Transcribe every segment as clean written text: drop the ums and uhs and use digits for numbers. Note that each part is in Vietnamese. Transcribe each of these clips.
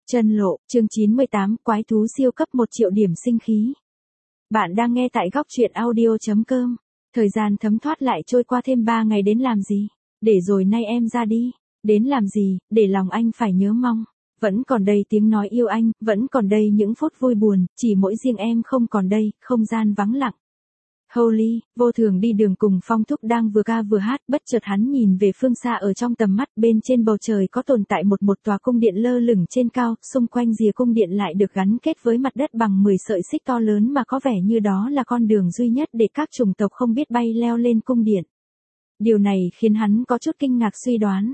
Chân lộ, chương 98, quái thú siêu cấp 1 triệu điểm sinh khí. Bạn đang nghe tại góc truyện audio.com. Thời gian thấm thoát lại trôi qua thêm 3 ngày đến làm gì? Để rồi nay em ra đi. Đến làm gì, để lòng anh phải nhớ mong. Vẫn còn đây tiếng nói yêu anh, vẫn còn đây những phút vui buồn, chỉ mỗi riêng em không còn đây, không gian vắng lặng. Holy, Vô Thường đi đường cùng Phong Thúc đang vừa ca vừa hát, bất chợt hắn nhìn về phương xa ở trong tầm mắt, bên trên bầu trời có tồn tại một tòa cung điện lơ lửng trên cao, xung quanh rìa cung điện lại được gắn kết với mặt đất bằng 10 sợi xích to lớn mà có vẻ như đó là con đường duy nhất để các chủng tộc không biết bay leo lên cung điện. Điều này khiến hắn có chút kinh ngạc suy đoán.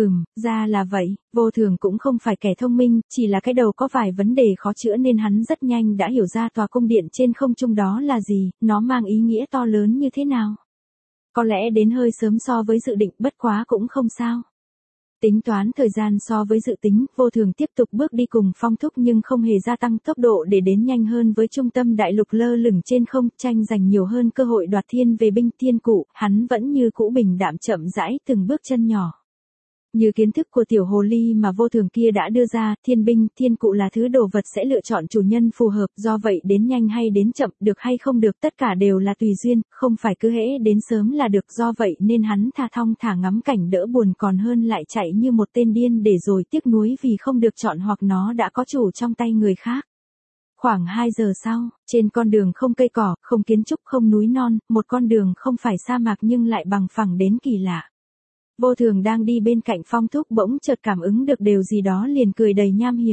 Ra là vậy, Vô Thường cũng không phải kẻ thông minh, chỉ là cái đầu có vài vấn đề khó chữa nên hắn rất nhanh đã hiểu ra tòa cung điện trên không trung đó là gì, nó mang ý nghĩa to lớn như thế nào. Có lẽ đến hơi sớm so với dự định, bất quá cũng không sao. Tính toán thời gian so với dự tính, Vô Thường tiếp tục bước đi cùng Phong Thúc nhưng không hề gia tăng tốc độ để đến nhanh hơn với trung tâm đại lục lơ lửng trên không, tranh giành nhiều hơn cơ hội đoạt thiên về binh thiên cụ, hắn vẫn như cũ bình đạm chậm rãi từng bước chân nhỏ. Như kiến thức của tiểu hồ ly mà Vô Thường kia đã đưa ra, thiên binh, thiên cụ là thứ đồ vật sẽ lựa chọn chủ nhân phù hợp, do vậy đến nhanh hay đến chậm, được hay không được tất cả đều là tùy duyên, không phải cứ hễ đến sớm là được, do vậy nên hắn thong thả ngắm cảnh đỡ buồn còn hơn lại chạy như một tên điên để rồi tiếc nuối vì không được chọn hoặc nó đã có chủ trong tay người khác. Khoảng 2 giờ sau, trên con đường không cây cỏ, không kiến trúc, không núi non, một con đường không phải sa mạc nhưng lại bằng phẳng đến kỳ lạ. Vô Thường đang đi bên cạnh Phong Thúc bỗng chợt cảm ứng được điều gì đó liền cười đầy nham hiểm.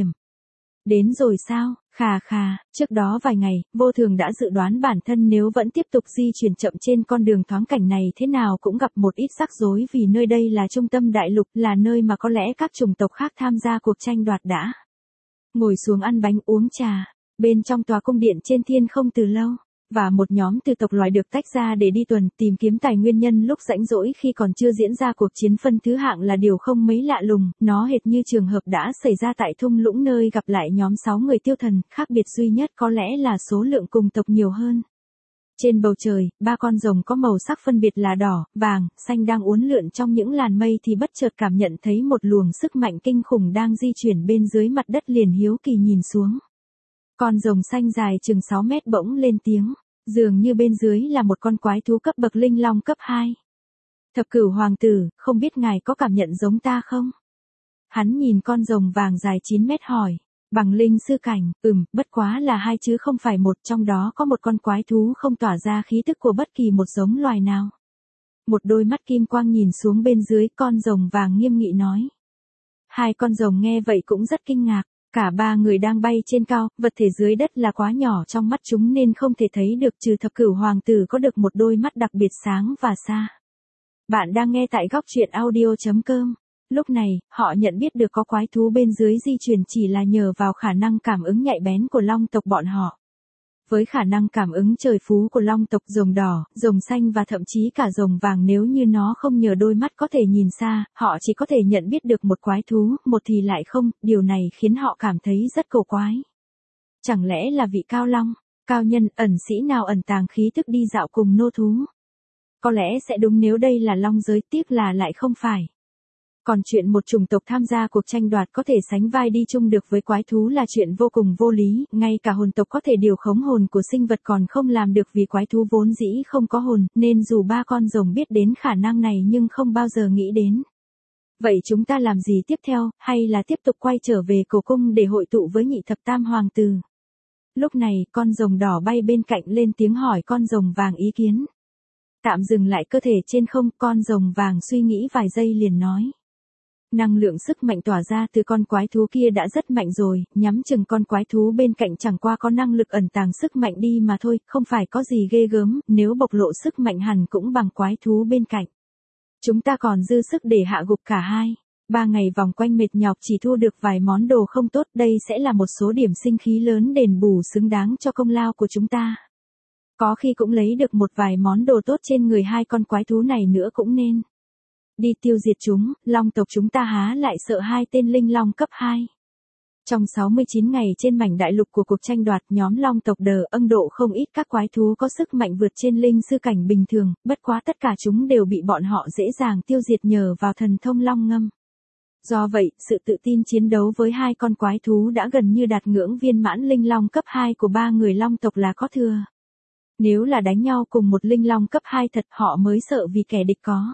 Đến rồi sao, khà, trước đó vài ngày, Vô Thường đã dự đoán bản thân nếu vẫn tiếp tục di chuyển chậm trên con đường thoáng cảnh này thế nào cũng gặp một ít rắc rối vì nơi đây là trung tâm đại lục, là nơi mà có lẽ các chủng tộc khác tham gia cuộc tranh đoạt đã ngồi xuống ăn bánh uống trà, bên trong tòa cung điện trên thiên không từ lâu. Và một nhóm từ tộc loài được tách ra để đi tuần tìm kiếm tài nguyên nhân lúc rảnh rỗi khi còn chưa diễn ra cuộc chiến phân thứ hạng là điều không mấy lạ lùng, nó hệt như trường hợp đã xảy ra tại thung lũng nơi gặp lại nhóm 6 người tiêu thần, khác biệt duy nhất có lẽ là số lượng cùng tộc nhiều hơn. Trên bầu trời, 3 con rồng có màu sắc phân biệt là đỏ, vàng, xanh đang uốn lượn trong những làn mây thì bất chợt cảm nhận thấy một luồng sức mạnh kinh khủng đang di chuyển bên dưới mặt đất liền hiếu kỳ nhìn xuống. Con rồng xanh dài chừng 6 mét bỗng lên tiếng, dường như bên dưới là một con quái thú cấp bậc linh long cấp 2. Thập Cửu Hoàng tử, không biết ngài có cảm nhận giống ta không? Hắn nhìn con rồng vàng dài 9 mét hỏi, bằng linh sư cảnh, bất quá là 2 chứ không phải 1, trong đó có một con quái thú không tỏa ra khí tức của bất kỳ một giống loài nào. Một đôi mắt kim quang nhìn xuống bên dưới, con rồng vàng nghiêm nghị nói. 2 con rồng nghe vậy cũng rất kinh ngạc. Cả 3 người đang bay trên cao, vật thể dưới đất là quá nhỏ trong mắt chúng nên không thể thấy được, trừ Thập Cửu Hoàng tử có được một đôi mắt đặc biệt sáng và xa. Bạn đang nghe tại góc truyện audio.com. Lúc này, họ nhận biết được có quái thú bên dưới di chuyển chỉ là nhờ vào khả năng cảm ứng nhạy bén của long tộc bọn họ. Với khả năng cảm ứng trời phú của long tộc, rồng đỏ, rồng xanh và thậm chí cả rồng vàng, nếu như nó không nhờ đôi mắt có thể nhìn xa, họ chỉ có thể nhận biết được một quái thú, một thì lại không, điều này khiến họ cảm thấy rất cổ quái. Chẳng lẽ là vị cao long, cao nhân, ẩn sĩ nào ẩn tàng khí thức đi dạo cùng nô thú? Có lẽ sẽ đúng nếu đây là long giới, tiếc là lại không phải. Còn chuyện một chủng tộc tham gia cuộc tranh đoạt có thể sánh vai đi chung được với quái thú là chuyện vô cùng vô lý, ngay cả hồn tộc có thể điều khống hồn của sinh vật còn không làm được vì quái thú vốn dĩ không có hồn, nên dù 3 con rồng biết đến khả năng này nhưng không bao giờ nghĩ đến. Vậy chúng ta làm gì tiếp theo, hay là tiếp tục quay trở về cổ cung để hội tụ với nhị thập tam hoàng tử? Lúc này, con rồng đỏ bay bên cạnh lên tiếng hỏi con rồng vàng ý kiến. Tạm dừng lại cơ thể trên không, con rồng vàng suy nghĩ vài giây liền nói. Năng lượng sức mạnh tỏa ra từ con quái thú kia đã rất mạnh rồi, nhắm chừng con quái thú bên cạnh chẳng qua có năng lực ẩn tàng sức mạnh đi mà thôi, không phải có gì ghê gớm, nếu bộc lộ sức mạnh hẳn cũng bằng quái thú bên cạnh. Chúng ta còn dư sức để hạ gục cả hai. 3 ngày vòng quanh mệt nhọc chỉ thu được vài món đồ không tốt, đây sẽ là một số điểm sinh khí lớn đền bù xứng đáng cho công lao của chúng ta. Có khi cũng lấy được một vài món đồ tốt trên người 2 con quái thú này nữa cũng nên. Đi tiêu diệt chúng, long tộc chúng ta há lại sợ 2 tên linh long cấp 2. Trong 69 ngày trên mảnh đại lục của cuộc tranh đoạt, nhóm long tộc Ân Độ không ít các quái thú có sức mạnh vượt trên linh sư cảnh bình thường, bất quá tất cả chúng đều bị bọn họ dễ dàng tiêu diệt nhờ vào thần thông long ngâm. Do vậy, sự tự tin chiến đấu với hai con quái thú đã gần như đạt ngưỡng viên mãn linh long cấp 2 của ba người long tộc là có thừa. Nếu là đánh nhau cùng một linh long cấp 2 thật họ mới sợ vì kẻ địch có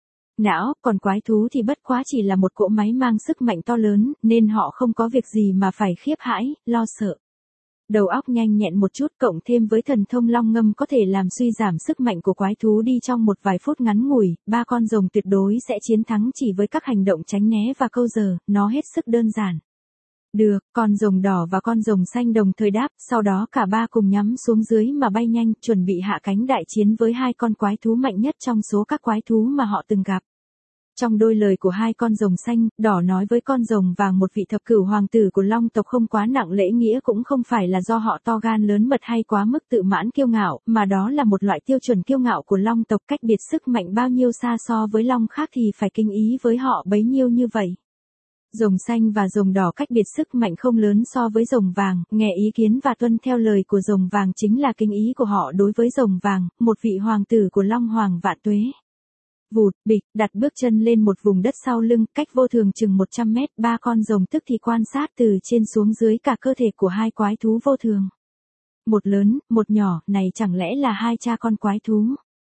não, còn quái thú thì bất quá chỉ là một cỗ máy mang sức mạnh to lớn, nên họ không có việc gì mà phải khiếp hãi, lo sợ. Đầu óc nhanh nhẹn một chút cộng thêm với thần thông long ngâm có thể làm suy giảm sức mạnh của quái thú đi trong một vài phút ngắn ngủi, ba con rồng tuyệt đối sẽ chiến thắng chỉ với các hành động tránh né và câu giờ, nó hết sức đơn giản. Được, con rồng đỏ và con rồng xanh đồng thời đáp, sau đó cả ba cùng nhắm xuống dưới mà bay nhanh, chuẩn bị hạ cánh đại chiến với hai con quái thú mạnh nhất trong số các quái thú mà họ từng gặp. Trong đôi lời của hai con rồng xanh, đỏ nói với con rồng vàng một vị thập cửu hoàng tử của long tộc không quá nặng lễ nghĩa cũng không phải là do họ to gan lớn mật hay quá mức tự mãn kiêu ngạo, mà đó là một loại tiêu chuẩn kiêu ngạo của long tộc cách biệt sức mạnh bao nhiêu xa so với long khác thì phải kính ý với họ bấy nhiêu như vậy. Rồng xanh và rồng đỏ cách biệt sức mạnh không lớn so với rồng vàng, nghe ý kiến và tuân theo lời của rồng vàng chính là kính ý của họ đối với rồng vàng, một vị hoàng tử của long hoàng vạn tuế. Vụt, bịch, đặt bước chân lên một vùng đất sau lưng, cách vô thường chừng 100 mét, ba con rồng tức thì quan sát từ trên xuống dưới cả cơ thể của hai quái thú vô thường. Một lớn, một nhỏ, này chẳng lẽ là hai cha con quái thú?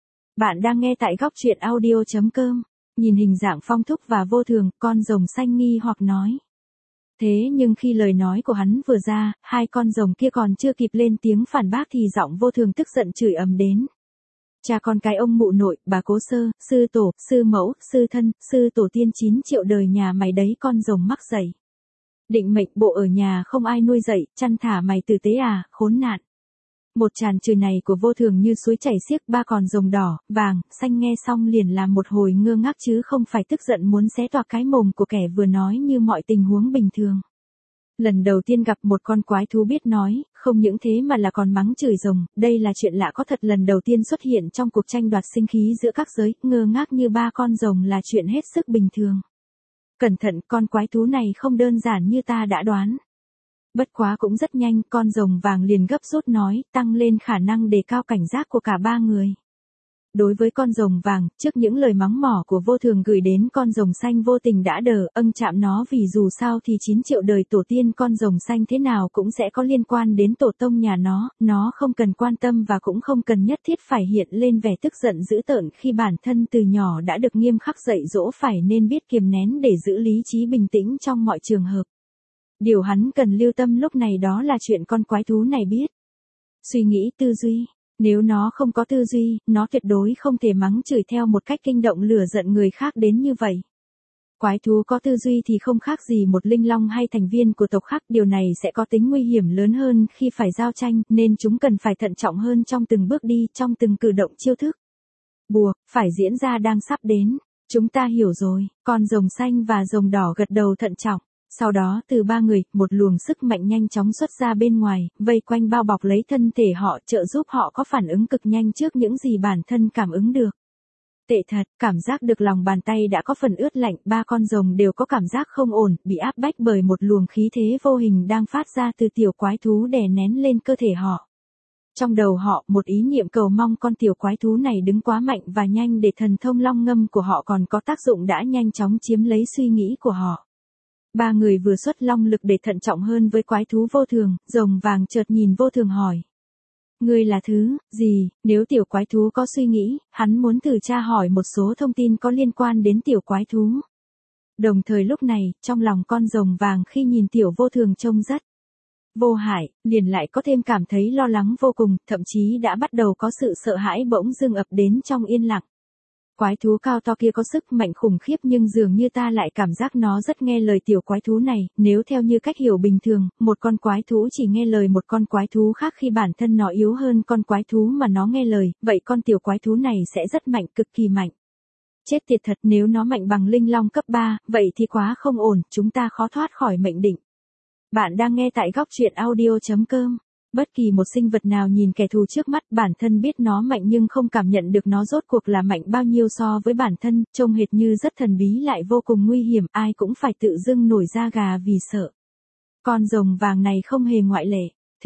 Bạn đang nghe tại góc truyện audio.com. Nhìn hình dạng Phong Thúc và vô thường, con rồng xanh nghi hoặc nói. Thế nhưng khi lời nói của hắn vừa ra, hai con rồng kia còn chưa kịp lên tiếng phản bác thì giọng vô thường tức giận chửi ầm đến. Cha con cái ông mụ nội, bà cố sơ, sư tổ, sư mẫu, sư thân, sư tổ tiên 9 triệu đời nhà mày đấy con rồng mắc dậy. Định mệnh bộ ở nhà không ai nuôi dậy, chăn thả mày tử tế à, khốn nạn. Một tràn chửi này của vô thường như suối chảy xiếc, ba con rồng đỏ, vàng, xanh nghe xong liền làm một hồi ngơ ngác chứ không phải tức giận muốn xé toạc cái mồm của kẻ vừa nói như mọi tình huống bình thường. Lần đầu tiên gặp một con quái thú biết nói, không những thế mà là còn mắng chửi rồng, đây là chuyện lạ có thật lần đầu tiên xuất hiện trong cuộc tranh đoạt sinh khí giữa các giới, ngơ ngác như ba con rồng là chuyện hết sức bình thường. Cẩn thận, con quái thú này không đơn giản như ta đã đoán. Bất quá cũng rất nhanh, con rồng vàng liền gấp rút nói, tăng lên khả năng đề cao cảnh giác của cả ba người. Đối với con rồng vàng, trước những lời mắng mỏ của vô thường gửi đến con rồng xanh vô tình đã chạm nó vì dù sao thì 9 triệu đời tổ tiên con rồng xanh thế nào cũng sẽ có liên quan đến tổ tông nhà nó không cần quan tâm và cũng không cần nhất thiết phải hiện lên vẻ tức giận dữ tợn khi bản thân từ nhỏ đã được nghiêm khắc dạy dỗ phải nên biết kiềm nén để giữ lý trí bình tĩnh trong mọi trường hợp. Điều hắn cần lưu tâm lúc này đó là chuyện con quái thú này biết. Suy nghĩ tư duy. Nếu nó không có tư duy, nó tuyệt đối không thể mắng chửi theo một cách kinh động lửa giận người khác đến như vậy. Quái thú có tư duy thì không khác gì một linh long hay thành viên của tộc khác, điều này sẽ có tính nguy hiểm lớn hơn khi phải giao tranh, nên chúng cần phải thận trọng hơn trong từng bước đi, trong từng cử động chiêu thức. Buộc, phải diễn ra đang sắp đến. Chúng ta hiểu rồi, con rồng xanh và rồng đỏ gật đầu thận trọng. Sau đó từ ba người, một luồng sức mạnh nhanh chóng xuất ra bên ngoài, vây quanh bao bọc lấy thân thể họ trợ giúp họ có phản ứng cực nhanh trước những gì bản thân cảm ứng được. Tệ thật, cảm giác được lòng bàn tay đã có phần ướt lạnh, ba con rồng đều có cảm giác không ổn, bị áp bách bởi một luồng khí thế vô hình đang phát ra từ tiểu quái thú đè nén lên cơ thể họ. Trong đầu họ, một ý niệm cầu mong con tiểu quái thú này đứng quá mạnh và nhanh để thần thông long ngâm của họ còn có tác dụng đã nhanh chóng chiếm lấy suy nghĩ của họ. Ba người vừa xuất long lực để thận trọng hơn với quái thú vô thường, rồng vàng chợt nhìn vô thường hỏi. Ngươi là thứ gì? Nếu tiểu quái thú có suy nghĩ, hắn muốn thử tra hỏi một số thông tin có liên quan đến tiểu quái thú. Đồng thời lúc này, trong lòng con rồng vàng khi nhìn tiểu vô thường trông rất vô hại, liền lại có thêm cảm thấy lo lắng vô cùng, thậm chí đã bắt đầu có sự sợ hãi bỗng dưng ập đến trong yên lặng. Quái thú cao to kia có sức mạnh khủng khiếp nhưng dường như ta lại cảm giác nó rất nghe lời tiểu quái thú này, nếu theo như cách hiểu bình thường, một con quái thú chỉ nghe lời một con quái thú khác khi bản thân nó yếu hơn con quái thú mà nó nghe lời, vậy con tiểu quái thú này sẽ rất mạnh, cực kỳ mạnh. Chết tiệt thật, nếu nó mạnh bằng linh long cấp 3, vậy thì quá không ổn, chúng ta khó thoát khỏi mệnh định. Bạn đang nghe tại góc truyện audio.com. Bất kỳ một sinh vật nào nhìn kẻ thù trước mắt bản thân biết nó mạnh nhưng không cảm nhận được nó rốt cuộc là mạnh bao nhiêu so với bản thân, trông hệt như rất thần bí lại vô cùng nguy hiểm, ai cũng phải tự dưng nổi da gà vì sợ. Con rồng vàng này không hề ngoại lệ.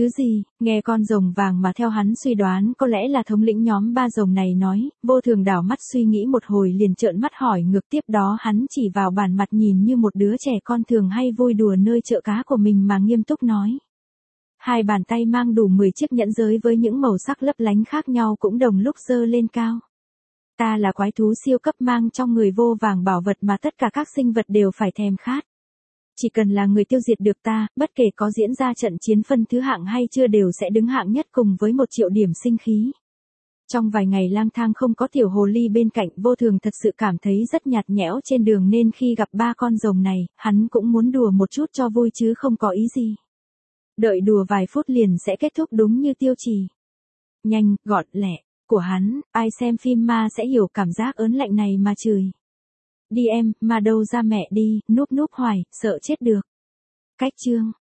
Thứ gì, nghe con rồng vàng mà theo hắn suy đoán có lẽ là thống lĩnh nhóm ba rồng này nói, Vô Thường đảo mắt suy nghĩ một hồi liền trợn mắt hỏi ngược, tiếp đó hắn chỉ vào bản mặt nhìn như một đứa trẻ con thường hay vui đùa nơi chợ cá của mình mà nghiêm túc nói. Hai bàn tay mang đủ 10 chiếc nhẫn giới với những màu sắc lấp lánh khác nhau cũng đồng lúc giơ lên cao. Ta là quái thú siêu cấp mang trong người vô vàng bảo vật mà tất cả các sinh vật đều phải thèm khát. Chỉ cần là người tiêu diệt được ta, bất kể có diễn ra trận chiến phân thứ hạng hay chưa đều sẽ đứng hạng nhất cùng với 1 triệu điểm sinh khí. Trong vài ngày lang thang không có tiểu hồ ly bên cạnh, Vô Thường thật sự cảm thấy rất nhạt nhẽo trên đường nên khi gặp ba con rồng này, hắn cũng muốn đùa một chút cho vui chứ không có ý gì. Đợi đùa vài phút liền sẽ kết thúc đúng như tiêu chí. Nhanh, gọn lẹ, của hắn, ai xem phim ma sẽ hiểu cảm giác ớn lạnh này mà chửi. Đi em, mà đâu ra mẹ đi, núp núp hoài, sợ chết được. Cách chương